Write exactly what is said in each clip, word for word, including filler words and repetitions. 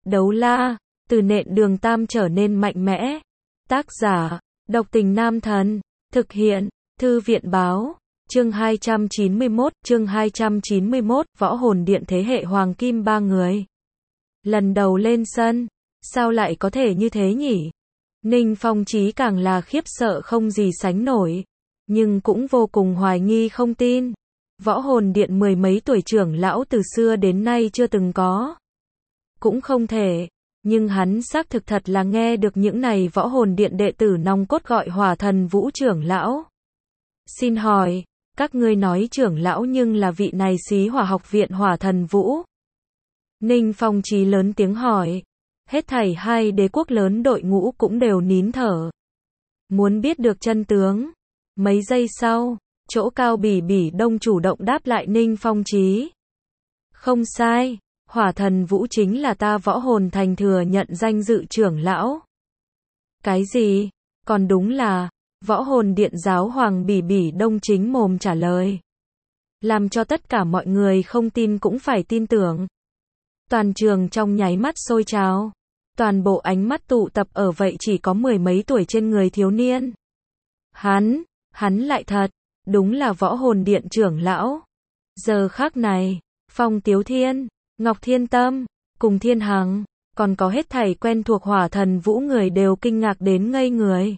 Đấu la, từ nện đường tam trở nên mạnh mẽ. Tác giả, độc tình nam thần. Thực hiện, thư viện báo. Chương hai trăm chín mươi mốt, chương hai trăm chín mươi mốt, võ hồn điện thế hệ hoàng kim ba người. Lần đầu lên sân, sao lại có thể như thế nhỉ? Ninh Phong Chí càng là khiếp sợ không gì sánh nổi, nhưng cũng vô cùng hoài nghi không tin. Võ hồn điện mười mấy tuổi trưởng lão từ xưa đến nay chưa từng có. Cũng không thể, nhưng hắn xác thực thật là nghe được những này võ hồn điện đệ tử nòng cốt gọi Hỏa Thần Vũ trưởng lão. Xin hỏi, các ngươi nói trưởng lão nhưng là vị này Xí Hỏa học viện Hỏa Thần Vũ. Ninh Phong Chí lớn tiếng hỏi. Hết thảy hai đế quốc lớn đội ngũ cũng đều nín thở. Muốn biết được chân tướng. Mấy giây sau, chỗ cao bỉ bỉ đông chủ động đáp lại Ninh Phong Chí. Không sai, Hỏa Thần Vũ chính là ta võ hồn thành thừa nhận danh dự trưởng lão. Cái gì? Còn đúng là, võ hồn điện giáo hoàng bỉ bỉ đông chính mồm trả lời. Làm cho tất cả mọi người không tin cũng phải tin tưởng. Toàn trường trong nháy mắt sôi trào. Toàn bộ ánh mắt tụ tập ở vậy chỉ có mười mấy tuổi trên người thiếu niên. Hắn, hắn lại thật, đúng là võ hồn điện trưởng lão. Giờ khắc này, Phong Tiếu Thiên, Ngọc Thiên Tâm, cùng Thiên Hằng, còn có hết thảy quen thuộc Hỏa Thần Vũ người đều kinh ngạc đến ngây người.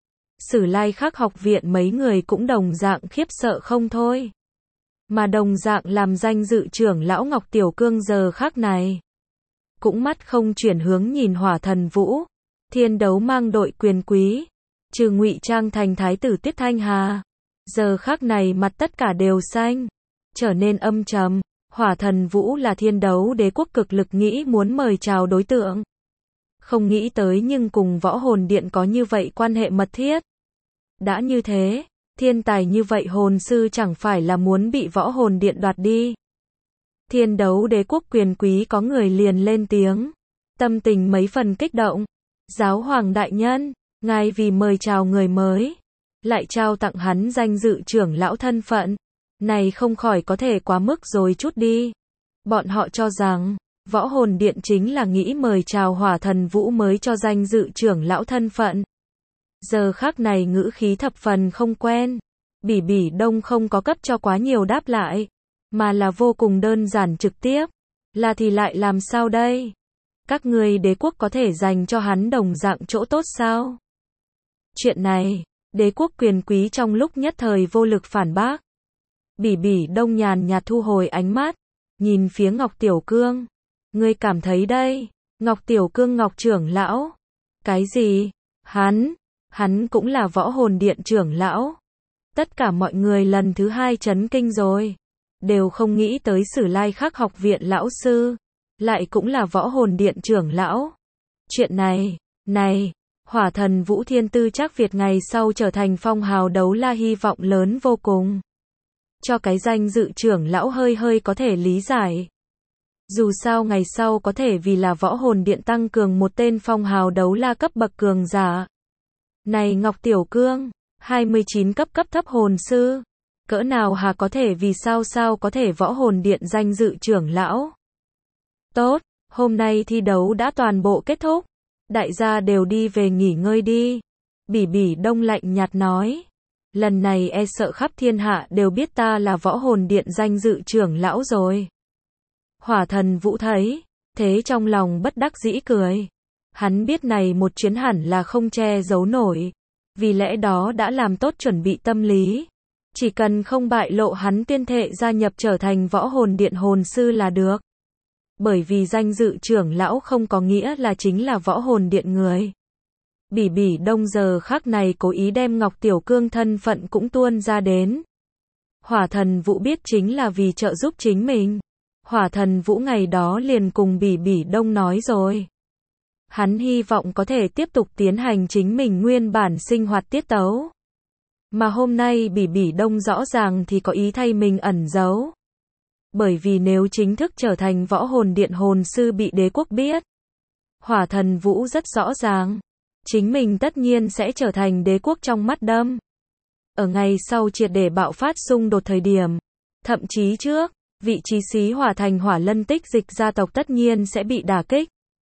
Sử Lai Khắc học viện mấy người cũng đồng dạng khiếp sợ không thôi. Mà đồng dạng làm danh dự trưởng lão Ngọc Tiểu Cương giờ khắc này. Cũng mắt không chuyển hướng nhìn Hỏa Thần Vũ. Thiên đấu mang đội quyền quý. Trừ ngụy trang thành thái tử Tiết Thanh Hà. Giờ khắc này mặt tất cả đều xanh. Trở nên âm trầm. Hỏa Thần Vũ là thiên đấu đế quốc cực lực nghĩ muốn mời chào đối tượng. Không nghĩ tới nhưng cùng võ hồn điện có như vậy quan hệ mật thiết. Đã như thế, thiên tài như vậy hồn sư chẳng phải là muốn bị võ hồn điện đoạt đi. Thiên đấu đế quốc quyền quý có người liền lên tiếng. Tâm tình mấy phần kích động. Giáo hoàng đại nhân, ngài vì mời chào người mới. Lại trao tặng hắn danh dự trưởng lão thân phận. Này không khỏi có thể quá mức rồi chút đi. Bọn họ cho rằng, võ hồn điện chính là nghĩ mời chào Hỏa Thần Vũ mới cho danh dự trưởng lão thân phận. Giờ khắc này ngữ khí thập phần không quen. Bỉ bỉ đông không có cấp cho quá nhiều đáp lại. Mà là vô cùng đơn giản trực tiếp. Là thì lại làm sao đây? Các ngươi đế quốc có thể dành cho hắn đồng dạng chỗ tốt sao? Chuyện này, đế quốc quyền quý trong lúc nhất thời vô lực phản bác. Bỉ bỉ đông nhàn nhạt thu hồi ánh mắt. Nhìn phía Ngọc Tiểu Cương. Ngươi cảm thấy đây? Ngọc Tiểu Cương Ngọc trưởng lão. Cái gì? Hắn, hắn cũng là võ hồn điện trưởng lão. Tất cả mọi người lần thứ hai chấn kinh rồi. Đều không nghĩ tới Sử Lai Khắc học viện lão sư. Lại cũng là võ hồn điện trưởng lão. Chuyện này, này, Hỏa Thần Vũ thiên tư chắc Việt ngày sau trở thành phong hào đấu la hy vọng lớn vô cùng. Cho cái danh dự trưởng lão hơi hơi có thể lý giải. Dù sao ngày sau có thể vì là võ hồn điện tăng cường một tên phong hào đấu la cấp bậc cường giả. Này Ngọc Tiểu Cương, hai mươi chín cấp cấp thấp hồn sư. Cỡ nào hà có thể vì sao sao có thể võ hồn điện danh dự trưởng lão. Tốt, hôm nay thi đấu đã toàn bộ kết thúc. Đại gia đều đi về nghỉ ngơi đi. Bỉ bỉ đông lạnh nhạt nói. Lần này e sợ khắp thiên hạ đều biết ta là võ hồn điện danh dự trưởng lão rồi. Hỏa Thần Vũ thấy, thế trong lòng bất đắc dĩ cười. Hắn biết này một chuyến hẳn là không che giấu nổi. Vì lẽ đó đã làm tốt chuẩn bị tâm lý. Chỉ cần không bại lộ hắn tuyên thệ gia nhập trở thành võ hồn điện hồn sư là được. Bởi vì danh dự trưởng lão không có nghĩa là chính là võ hồn điện người. Bỉ bỉ đông giờ khắc này cố ý đem Ngọc Tiểu Cương thân phận cũng tuôn ra đến. Hỏa Thần Vũ biết chính là vì trợ giúp chính mình. Hỏa Thần Vũ ngày đó liền cùng bỉ bỉ đông nói rồi. Hắn hy vọng có thể tiếp tục tiến hành chính mình nguyên bản sinh hoạt tiết tấu. Mà hôm nay bỉ bỉ đông rõ ràng thì có ý thay mình ẩn giấu. Bởi vì nếu chính thức trở thành võ hồn điện hồn sư bị đế quốc biết. Hỏa Thần Vũ rất rõ ràng. Chính mình tất nhiên sẽ trở thành đế quốc trong mắt đâm. Ở ngày sau triệt để bạo phát xung đột thời điểm. Thậm chí trước, vị trí Xí Hỏa thành Hỏa Lân Tích Dịch gia tộc tất nhiên sẽ bị đả kích.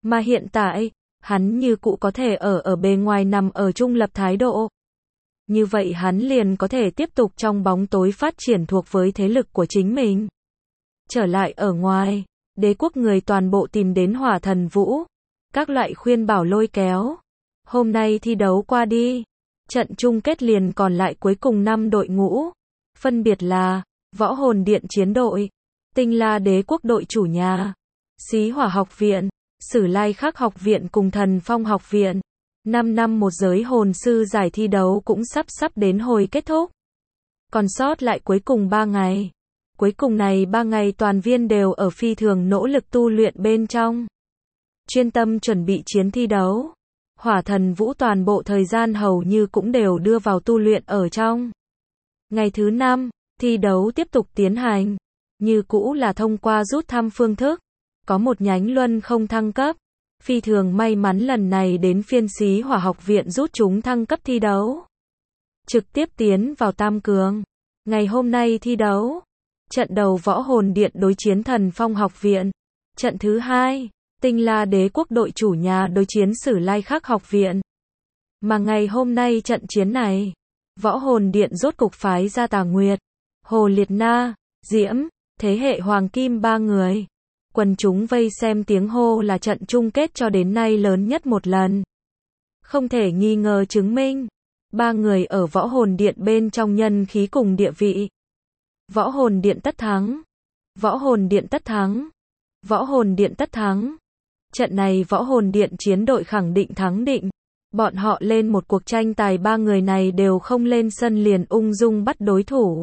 Mà hiện tại, hắn như cũ có thể ở ở bề ngoài nằm ở trung lập thái độ. Như vậy hắn liền có thể tiếp tục trong bóng tối phát triển thuộc với thế lực của chính mình. Trở lại ở ngoài, đế quốc người toàn bộ tìm đến Hỏa Thần Vũ. Các loại khuyên bảo lôi kéo. Hôm nay thi đấu qua đi. Trận chung kết liền còn lại cuối cùng năm đội ngũ. Phân biệt là Võ Hồn Điện chiến đội, Tinh La Đế quốc đội chủ nhà, Xí Hỏa học viện, Sử Lai Khắc học viện cùng Thần Phong học viện. năm năm một giới hồn sư giải thi đấu cũng sắp sắp đến hồi kết thúc. Còn sót lại cuối cùng ba ngày. Cuối cùng này ba ngày toàn viên đều ở phi thường nỗ lực tu luyện bên trong. Chuyên tâm chuẩn bị chiến thi đấu. Hỏa Thần Vũ toàn bộ thời gian hầu như cũng đều đưa vào tu luyện ở trong. Ngày thứ năm, thi đấu tiếp tục tiến hành. Như cũ là thông qua rút thăm phương thức. Có một nhánh luân không thăng cấp. Phi thường may mắn lần này đến phiên Xí Hỏa học viện rút chúng thăng cấp thi đấu. Trực tiếp tiến vào tam cường. Ngày hôm nay thi đấu. Trận đầu Võ Hồn Điện đối chiến Thần Phong học viện. Trận thứ hai, Tinh La Đế quốc đội chủ nhà đối chiến Sử Lai Khắc học viện. Mà ngày hôm nay trận chiến này, Võ Hồn Điện rốt cục phái ra Tà Nguyệt, Hồ Liệt Na, Diễm, thế hệ Hoàng Kim ba người. Quần chúng vây xem tiếng hô là trận chung kết cho đến nay lớn nhất một lần. Không thể nghi ngờ chứng minh, ba người ở Võ Hồn Điện bên trong nhân khí cùng địa vị. Võ Hồn Điện tất thắng. Võ Hồn Điện tất thắng. Võ Hồn Điện tất thắng. Trận này Võ Hồn Điện chiến đội khẳng định thắng định. Bọn họ lên một cuộc tranh tài ba người này đều không lên sân liền ung dung bắt đối thủ.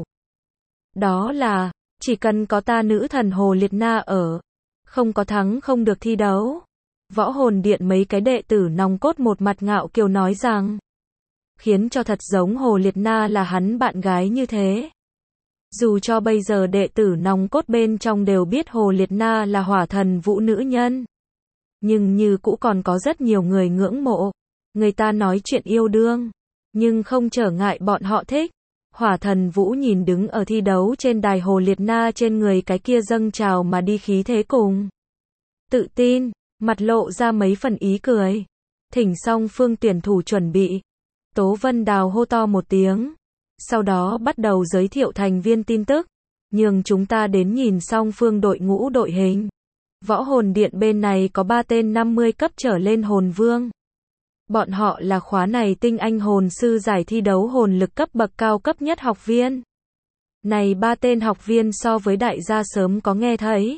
Đó là, chỉ cần có ta nữ thần Hồ Liệt Na ở, không có thắng không được thi đấu. Võ Hồn Điện mấy cái đệ tử nòng cốt một mặt ngạo kiều nói rằng, khiến cho thật giống Hồ Liệt Na là hắn bạn gái như thế. Dù cho bây giờ đệ tử nòng cốt bên trong đều biết Hồ Liệt Na là Hỏa Thần Vũ nữ nhân, nhưng như cũ còn có rất nhiều người ngưỡng mộ. Người ta nói chuyện yêu đương, nhưng không trở ngại bọn họ thích. Hỏa Thần Vũ nhìn đứng ở thi đấu trên đài Hồ Liệt Na trên người cái kia dâng trào mà đi khí thế cùng tự tin, mặt lộ ra mấy phần ý cười. Thỉnh song phương tuyển thủ chuẩn bị. Tố Vân Đào hô to một tiếng. Sau đó bắt đầu giới thiệu thành viên tin tức, nhường chúng ta đến nhìn song phương đội ngũ đội hình. Võ Hồn Điện bên này có ba tên năm mươi cấp trở lên hồn vương. Bọn họ là khóa này tinh anh hồn sư giải thi đấu hồn lực cấp bậc cao cấp nhất học viên. Này ba tên học viên so với đại gia sớm có nghe thấy.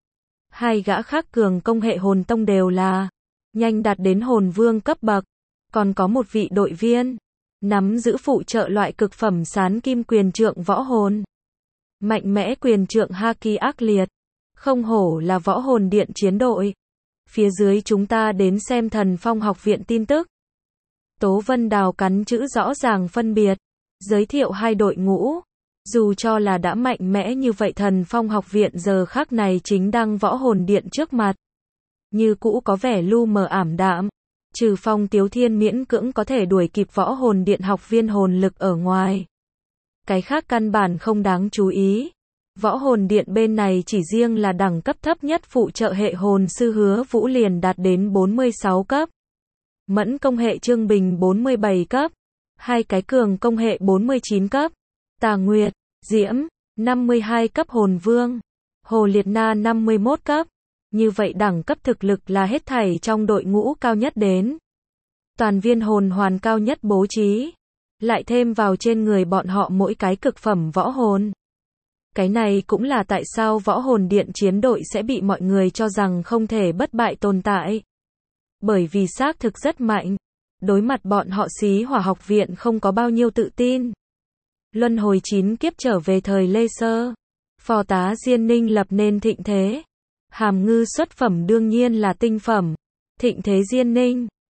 Hai gã khác cường công hệ hồn tông đều là nhanh đạt đến hồn vương cấp bậc. Còn có một vị đội viên nắm giữ phụ trợ loại cực phẩm sán kim quyền trượng võ hồn. Mạnh mẽ quyền trượng haki ác liệt. Không hổ là Võ Hồn Điện chiến đội. Phía dưới chúng ta đến xem Thần Phong học viện tin tức. Tố Vân Đào cắn chữ rõ ràng phân biệt, giới thiệu hai đội ngũ. Dù cho là đã mạnh mẽ như vậy Thần Phong học viện giờ khắc này chính đang Võ Hồn Điện trước mặt. Như cũ có vẻ lu mờ ảm đạm. Trừ Phong Tiếu Thiên miễn cưỡng có thể đuổi kịp Võ Hồn Điện học viên hồn lực ở ngoài. Cái khác căn bản không đáng chú ý. Võ Hồn Điện bên này chỉ riêng là đẳng cấp thấp nhất phụ trợ hệ hồn sư Hứa Vũ liền đạt đến bốn mươi sáu cấp. Mẫn công hệ Trương Bình bốn mươi bảy cấp. Hai cái cường công hệ bốn mươi chín cấp. Tà Nguyệt, Diễm, năm mươi hai cấp hồn vương. Hồ Liệt Na năm mươi mốt cấp. Như vậy đẳng cấp thực lực là hết thảy trong đội ngũ cao nhất đến. Toàn viên hồn hoàn cao nhất bố trí. Lại thêm vào trên người bọn họ mỗi cái cực phẩm võ hồn. Cái này cũng là tại sao Võ Hồn Điện chiến đội sẽ bị mọi người cho rằng không thể bất bại tồn tại. Bởi vì xác thực rất mạnh. Đối mặt bọn họ Xí Hỏa học viện không có bao nhiêu tự tin. Luân hồi chín kiếp trở về thời Lê Sơ. Phò tá Diên Ninh lập nên thịnh thế. Hàm ngư xuất phẩm đương nhiên là tinh phẩm. Thịnh thế Diên Ninh.